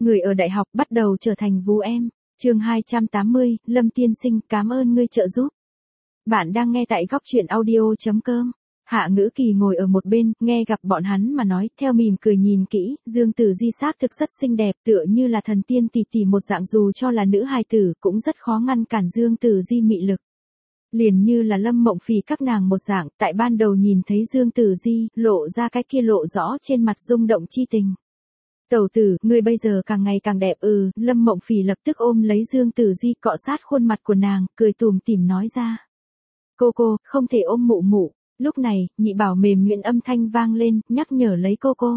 Người ở đại học bắt đầu trở thành vú em. Chương 280, Lâm tiên sinh, cảm ơn ngươi trợ giúp. Bạn đang nghe tại góc truyện audio.com. Hạ Ngữ Kỳ ngồi ở một bên, nghe gặp bọn hắn mà nói, theo mỉm cười nhìn kỹ, Dương Tử Di xác thực rất xinh đẹp, tựa như là thần tiên tỷ tỷ một dạng, dù cho là nữ hài tử, cũng rất khó ngăn cản Dương Tử Di mị lực. Liền như là Lâm Mộng Phỉ các nàng một dạng, tại ban đầu nhìn thấy Dương Tử Di, lộ ra cái kia lộ rõ trên mặt rung động chi tình. Tẩu tử, ngươi bây giờ càng ngày càng đẹp. Lâm Mộng Phỉ lập tức ôm lấy Dương Tử Di, cọ sát khuôn mặt của nàng, cười tủm tỉm nói ra. Cô, không thể ôm mụ mụ. Lúc này, nhị bảo mềm nhuyễn âm thanh vang lên, nhắc nhở lấy cô.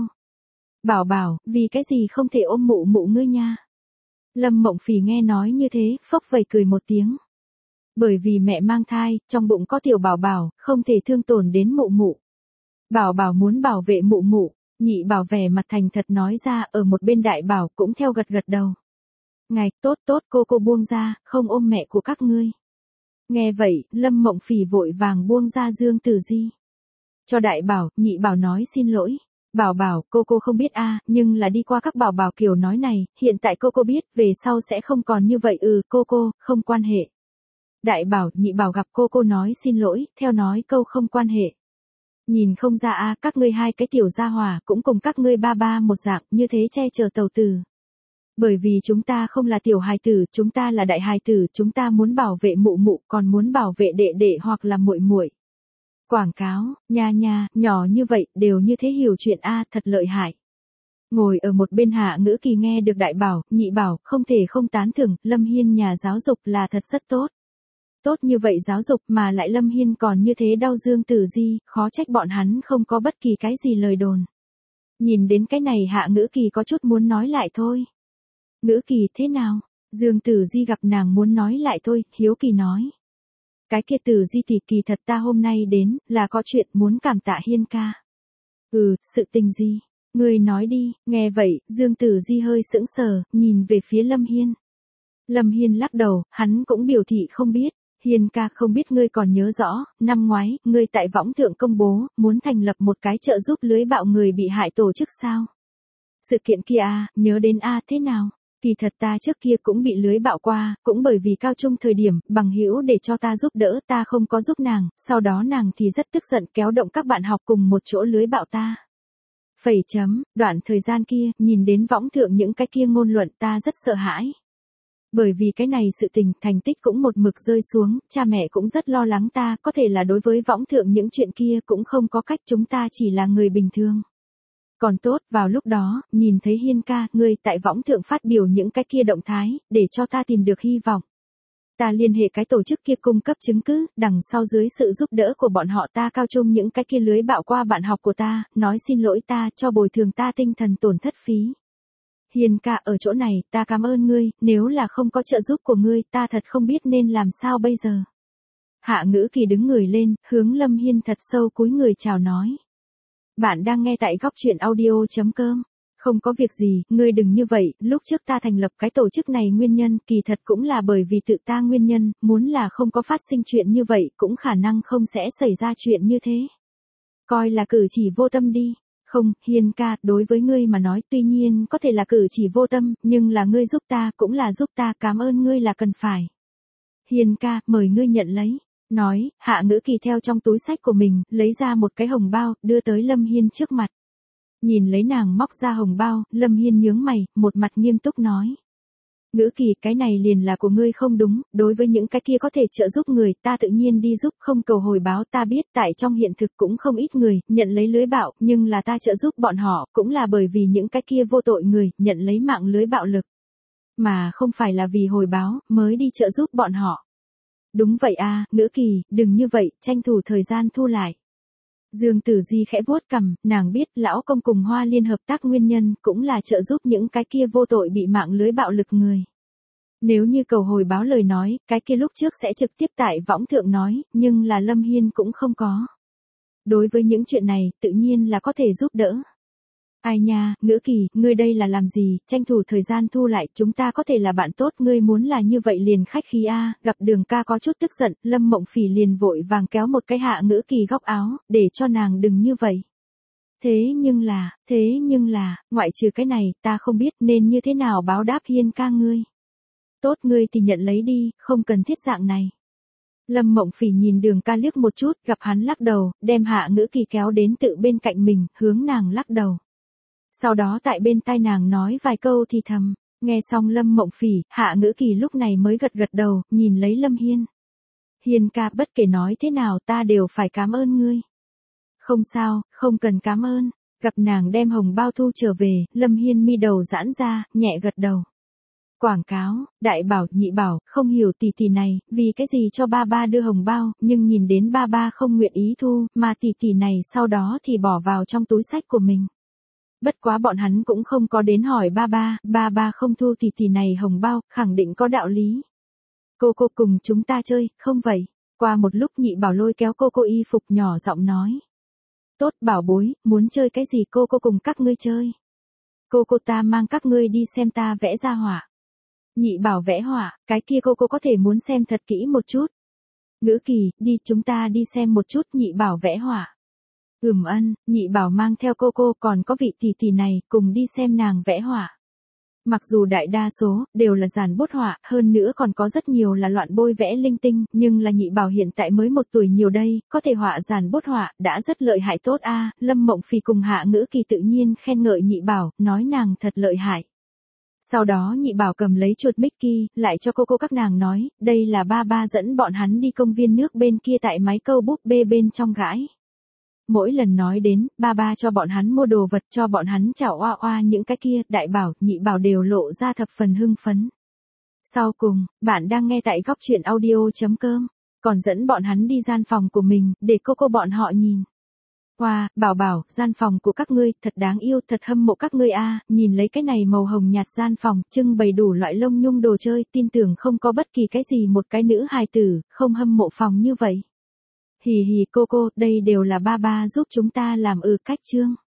Bảo, vì cái gì không thể ôm mụ mụ ngươi nha? Lâm Mộng Phỉ nghe nói như thế, phốc phẩy cười một tiếng. Bởi vì mẹ mang thai, trong bụng có tiểu bảo, không thể thương tổn đến mụ mụ. Bảo muốn bảo vệ mụ mụ. Nhị bảo vẻ mặt thành thật nói ra, ở một bên đại bảo cũng theo gật đầu. Ngài, tốt, cô buông ra, không ôm mẹ của các ngươi. Nghe vậy, Lâm Mộng Phỉ vội vàng buông ra Dương Tử Di. Cho đại bảo, nhị bảo nói xin lỗi. Bảo, cô không biết nhưng là đi qua các bảo kiểu nói này, hiện tại cô biết, về sau sẽ không còn như vậy. Cô, không quan hệ. Đại bảo, nhị bảo gặp cô nói xin lỗi, theo nói câu không quan hệ. Nhìn không ra các ngươi hai cái tiểu gia hỏa cũng cùng các ngươi ba một dạng, như thế che chở tẩu tử. Bởi vì chúng ta không là tiểu hài tử, chúng ta là đại hài tử, chúng ta muốn bảo vệ mụ, còn muốn bảo vệ đệ hoặc là muội. Quảng cáo, nha, nhỏ như vậy, đều như thế hiểu chuyện thật lợi hại. Ngồi ở một bên Hạ Ngữ Kỳ nghe được đại bảo, nhị bảo, không thể không tán thưởng, Lâm Hiên nhà giáo dục là thật rất tốt. Tốt như vậy giáo dục mà lại Lâm Hiên còn như thế đau Dương Tử Di, khó trách bọn hắn không có bất kỳ cái gì lời đồn. Nhìn đến cái này Hạ Ngữ Kỳ có chút muốn nói lại thôi. Ngữ Kỳ thế nào? Dương Tử Di gặp nàng muốn nói lại thôi, hiếu kỳ nói. Cái kia Tử Di tỷ, kỳ thật ta hôm nay đến, là có chuyện muốn cảm tạ Hiên ca. Sự tình gì? Ngươi nói đi. Nghe vậy, Dương Tử Di hơi sững sờ, nhìn về phía Lâm Hiên. Lâm Hiên lắc đầu, hắn cũng biểu thị không biết. Hiên ca, không biết ngươi còn nhớ rõ, năm ngoái, ngươi tại võng thượng công bố, muốn thành lập một cái trợ giúp lưới bạo người bị hại tổ chức sao? Sự kiện kia nhớ đến thế nào? Kỳ thật ta trước kia cũng bị lưới bạo qua, cũng bởi vì cao trung thời điểm, bằng hữu để cho ta giúp đỡ, ta không có giúp nàng, sau đó nàng thì rất tức giận kéo động các bạn học cùng một chỗ lưới bạo ta. Đoạn thời gian kia, nhìn đến võng thượng những cái kia ngôn luận ta rất sợ hãi. Bởi vì cái này sự tình, thành tích cũng một mực rơi xuống, cha mẹ cũng rất lo lắng ta, có thể là đối với võng thượng những chuyện kia cũng không có cách, chúng ta chỉ là người bình thường. Còn tốt, vào lúc đó, nhìn thấy Hiên ca, ngươi tại võng thượng phát biểu những cái kia động thái, để cho ta tìm được hy vọng. Ta liên hệ cái tổ chức kia cung cấp chứng cứ, đằng sau dưới sự giúp đỡ của bọn họ ta cao trung những cái kia lưới bạo qua bạn học của ta, nói xin lỗi ta, cho bồi thường ta tinh thần tổn thất phí. Hiên ca, ở chỗ này, ta cảm ơn ngươi, nếu là không có trợ giúp của ngươi, ta thật không biết nên làm sao bây giờ. Hạ Ngữ Kỳ đứng người lên, hướng Lâm Hiên thật sâu cúi người chào nói. Bạn đang nghe tại góc truyện audio.com. Không có việc gì, ngươi đừng như vậy, lúc trước ta thành lập cái tổ chức này nguyên nhân, kỳ thật cũng là bởi vì tự ta nguyên nhân, muốn là không có phát sinh chuyện như vậy, cũng khả năng không sẽ xảy ra chuyện như thế. Coi là cử chỉ vô tâm đi. Không, Hiên ca, đối với ngươi mà nói tuy nhiên có thể là cử chỉ vô tâm, nhưng là ngươi giúp ta cũng là giúp ta, cảm ơn ngươi là cần phải. Hiên ca, mời ngươi nhận lấy. Nói, Hạ Ngữ Kỳ theo trong túi sách của mình, lấy ra một cái hồng bao, đưa tới Lâm Hiên trước mặt. Nhìn lấy nàng móc ra hồng bao, Lâm Hiên nhướng mày, một mặt nghiêm túc nói. Ngữ Kỳ, cái này liền là của ngươi không đúng, đối với những cái kia có thể trợ giúp người, ta tự nhiên đi giúp, không cầu hồi báo, ta biết tại trong hiện thực cũng không ít người, nhận lấy lưới bạo, nhưng là ta trợ giúp bọn họ, cũng là bởi vì những cái kia vô tội người, nhận lấy mạng lưới bạo lực. Mà không phải là vì hồi báo, mới đi trợ giúp bọn họ. Đúng vậy Ngữ Kỳ, đừng như vậy, tranh thủ thời gian thu lại. Dương Tử Di khẽ vuốt cằm, nàng biết lão công cùng Hoa Liên hợp tác nguyên nhân cũng là trợ giúp những cái kia vô tội bị mạng lưới bạo lực người. Nếu như cầu hồi báo lời nói, cái kia lúc trước sẽ trực tiếp tại võng thượng nói, nhưng là Lâm Hiên cũng không có. Đối với những chuyện này, tự nhiên là có thể giúp đỡ. Ai nha, Ngữ Kỳ, ngươi đây là làm gì, tranh thủ thời gian thu lại, chúng ta có thể là bạn tốt, ngươi muốn là như vậy liền khách khí gặp Đường ca có chút tức giận, Lâm Mộng Phỉ liền vội vàng kéo một cái Hạ Ngữ Kỳ góc áo, để cho nàng đừng như vậy. Thế nhưng là, ngoại trừ cái này, ta không biết nên như thế nào báo đáp Hiên ca ngươi. Tốt ngươi thì nhận lấy đi, không cần thiết dạng này. Lâm Mộng Phỉ nhìn Đường Ca liếc một chút, gặp hắn lắc đầu, đem Hạ Ngữ Kỳ kéo đến tự bên cạnh mình, hướng nàng lắc đầu. Sau đó tại bên tai nàng nói vài câu thì thầm, nghe xong Lâm Mộng Phỉ, Hạ Ngữ Kỳ lúc này mới gật gật đầu, nhìn lấy Lâm Hiên. Hiên ca, bất kể nói thế nào ta đều phải cảm ơn ngươi. Không sao, không cần cảm ơn. Gặp nàng đem hồng bao thu trở về, Lâm Hiên mi đầu giãn ra, nhẹ gật đầu. Quảng cáo, đại bảo, nhị bảo, không hiểu tỷ tỷ này, vì cái gì cho ba ba đưa hồng bao, nhưng nhìn đến ba ba không nguyện ý thu, mà tỷ tỷ này sau đó thì bỏ vào trong túi sách của mình. Bất quá bọn hắn cũng không có đến hỏi ba ba không thu tỷ tỷ này hồng bao, khẳng định có đạo lý. Cô cùng chúng ta chơi, không vậy? Qua một lúc nhị bảo lôi kéo cô y phục nhỏ giọng nói. Tốt bảo bối, muốn chơi cái gì cô cùng các ngươi chơi. Cô ta mang các ngươi đi xem ta vẽ ra họa. Nhị bảo vẽ họa, cái kia cô có thể muốn xem thật kỹ một chút. Ngữ Kỳ, đi chúng ta đi xem một chút nhị bảo vẽ họa. Ân, nhị bảo mang theo cô còn có vị tỷ tỷ này cùng đi xem nàng vẽ họa. Mặc dù đại đa số đều là dàn bút họa, hơn nữa còn có rất nhiều là loạn bôi vẽ linh tinh, nhưng là nhị bảo hiện tại mới 1 tuổi nhiều đây, có thể họa dàn bút họa, đã rất lợi hại tốt a. Lâm Mộng Phỉ cùng Hạ Ngữ Kỳ tự nhiên khen ngợi nhị bảo, nói nàng thật lợi hại. Sau đó nhị bảo cầm lấy chuột Mickey, lại cho cô các nàng nói, đây là ba dẫn bọn hắn đi công viên nước bên kia tại máy câu búp bê bên trong gãi. Mỗi lần nói đến, ba cho bọn hắn mua đồ vật cho bọn hắn chảo oa những cái kia, đại bảo, nhị bảo đều lộ ra thập phần hưng phấn. Sau cùng, bạn đang nghe tại góc truyện audio.com, còn dẫn bọn hắn đi gian phòng của mình, để cô bọn họ nhìn. Wow, bảo, gian phòng của các ngươi, thật đáng yêu, thật hâm mộ các ngươi a. Nhìn lấy cái này màu hồng nhạt gian phòng, trưng bày đủ loại lông nhung đồ chơi, tin tưởng không có bất kỳ cái gì một cái nữ hài tử, không hâm mộ phòng như vậy. Hì cô, đây đều là ba giúp chúng ta làm cách chương.